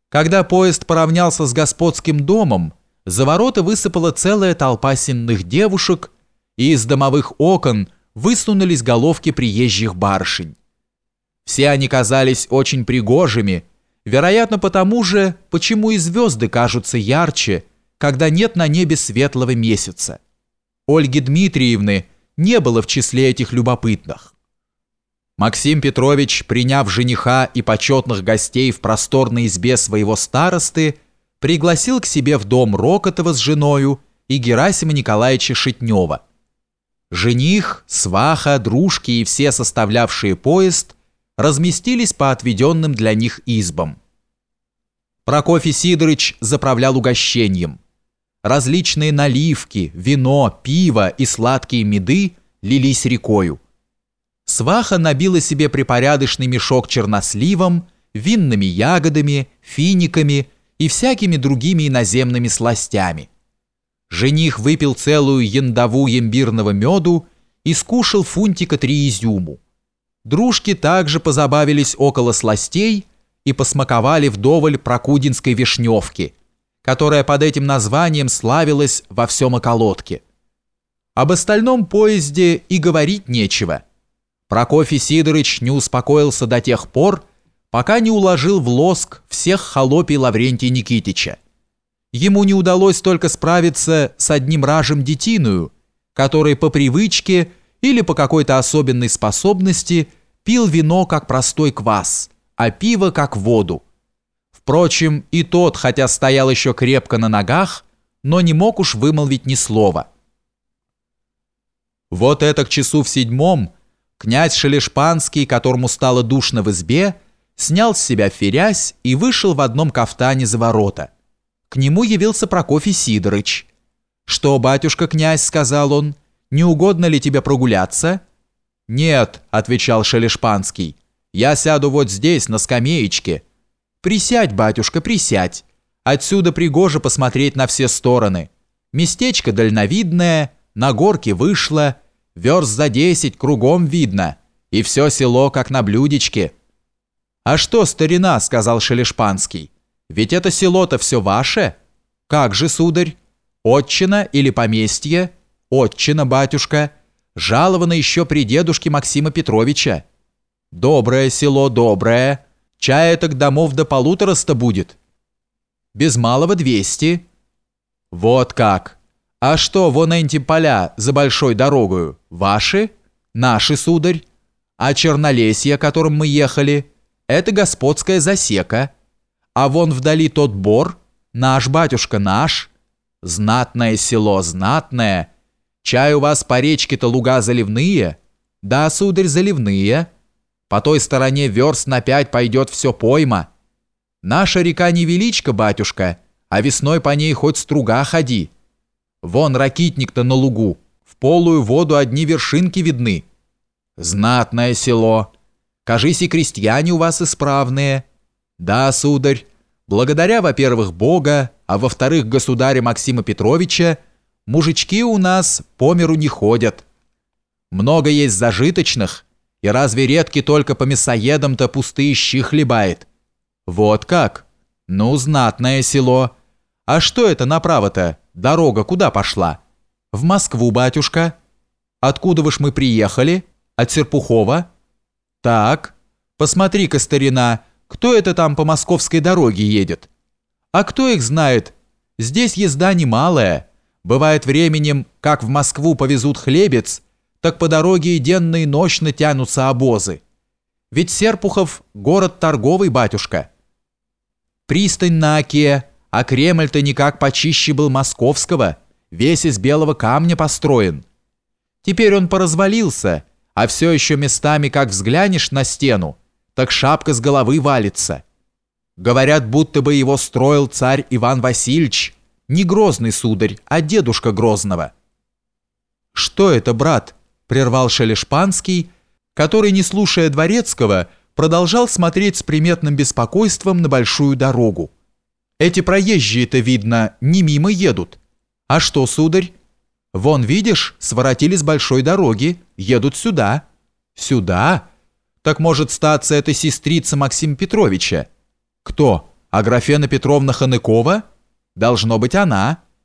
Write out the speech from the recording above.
Когда поезд поравнялся с господским домом, за ворота высыпала целая толпа сенных девушек, и из домовых окон высунулись головки приезжих барышень. Все они казались очень пригожими, вероятно, потому же, почему и звезды кажутся ярче, когда нет на небе светлого месяца. Ольги Дмитриевны не было в числе этих любопытных. Максим Петрович, приняв жениха и почетных гостей в просторной избе своего старосты, пригласил к себе в дом Рокотова с женою и Герасима Николаевича Шитнева. Жених, сваха, дружки и все составлявшие поезд разместились по отведенным для них избам. Прокофий Сидорыч заправлял угощением. Различные наливки, вино, пиво и сладкие меды лились рекою. Сваха набила себе припорядочный мешок черносливом, винными ягодами, финиками и всякими другими иноземными сластями. Жених выпил целую яндаву имбирного меду и скушал фунтика 3 изюму. Дружки также позабавились около сластей и посмаковали вдоволь прокудинской вишневки, которая под этим названием славилась во всем околотке. Об остальном поезде и говорить нечего. Прокофий Сидорыч не успокоился до тех пор, пока не уложил в лоск всех холопий Лаврентия Никитича. Ему не удалось только справиться с одним ражем детиною, который по привычке или по какой-то особенной способности пил вино как простой квас, а пиво как воду. Впрочем, и тот, хотя стоял еще крепко на ногах, но не мог уж вымолвить ни слова. Вот это к часу в 7 князь Шелешпанский, которому стало душно в избе, снял с себя ферязь и вышел в одном кафтане за ворота. К нему явился Прокофий Сидорыч. «Что, батюшка-князь, — сказал он, — не угодно ли тебе прогуляться?» «Нет, — отвечал Шелешпанский, — я сяду вот здесь, на скамеечке». «Присядь, батюшка, присядь. Отсюда пригоже посмотреть на все стороны. Местечко дальновидное, на горке вышло, верст за 10 кругом видно, и все село как на блюдечке». «А что, старина, — сказал Шелешпанский, — ведь это село-то все ваше? Как же, сударь? Отчина или поместье? Отчина, батюшка. Жаловано еще при дедушке Максима Петровича. Доброе село, доброе. Чая так домов до 150 будет. Без малого 200. Вот как. А что, вон эти поля за большой дорогою, ваши? Наши, сударь. А Чернолесье, которым мы ехали, это господская засека. А вон вдали тот бор, наш, батюшка, наш. Знатное село, знатное. Чай у вас по речке-то луга заливные? Да, сударь, заливные. По той стороне верст на 5 пойдет все пойма. Наша река невеличка, батюшка, а весной по ней хоть струга ходи. Вон ракитник-то на лугу, в полую воду одни вершинки видны. Знатное село. Кажись, и крестьяне у вас исправные. Да, сударь, благодаря, во-первых, Бога, а во-вторых, государя Максима Петровича, мужички у нас по миру не ходят. Много есть зажиточных, и разве редки только по мясоедам-то пустые щи хлебает? Вот как? Ну, знатное село. А что это направо-то? Дорога куда пошла? В Москву, батюшка. Откуда уж мы приехали? От Серпухова? Так, посмотри-ка, старина, кто это там по московской дороге едет? А кто их знает? Здесь езда немалая. Бывает временем, как в Москву повезут хлебец, так по дороге и денно и нощно тянутся обозы. Ведь Серпухов – город торговый, батюшка. Пристань на Оке, а Кремль-то никак почище был московского, весь из белого камня построен. Теперь он поразвалился, а все еще местами, как взглянешь на стену, так шапка с головы валится. Говорят, будто бы его строил царь Иван Васильевич, не Грозный, сударь, а дедушка Грозного. «Что это, брат?» – прервал Шелешпанский, который, не слушая Дворецкого, продолжал смотреть с приметным беспокойством на большую дорогу. «Эти проезжие-то, видно, не мимо едут. А что, сударь? Вон, видишь, своротили с большой дороги, едут сюда». «Сюда? Так может статься это сестрица Максима Петровича». «Кто? Аграфена Петровна Ханыкова? Должно быть она.